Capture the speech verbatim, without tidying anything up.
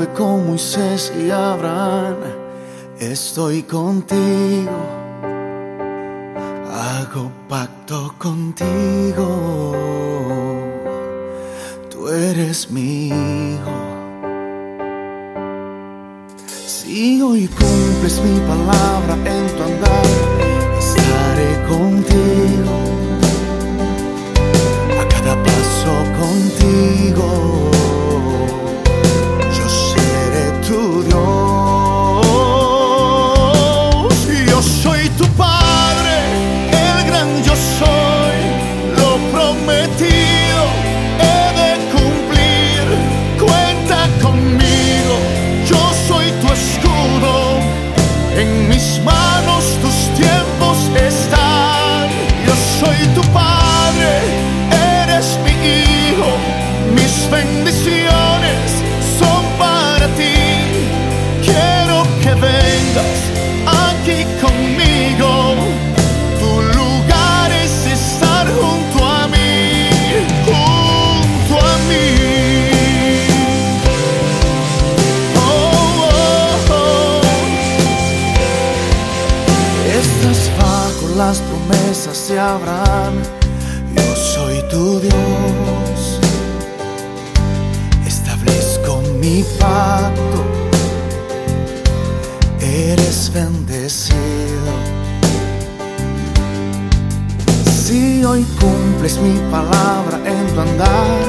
fue con Moisés y Abraham. Estoy contigo, hago pacto contigo. Tú eres mi hijo. Si hoy cumples mi palabra en tu andar, estaré contigo, a cada paso contigo. Yo seré tu Dios. Yo soy tu Padre, el gran yo soy. Lo prometido he de cumplir. Cuenta conmigo, yo soy tu escudo. En mis manos tus tiempos están. Yo soy tu Padre, eres mi hijo. Mis bendiciones son para ti. Quiero que vengas aquí conmigo. Tu lugar es estar junto a mí, junto a mí. Oh, oh, oh. Estás bajo las promesas de Abraham. Yo soy tu Dios. Establezco mi pacto. Eres bendecido. Si hoy cumples mi palabra en tu andar,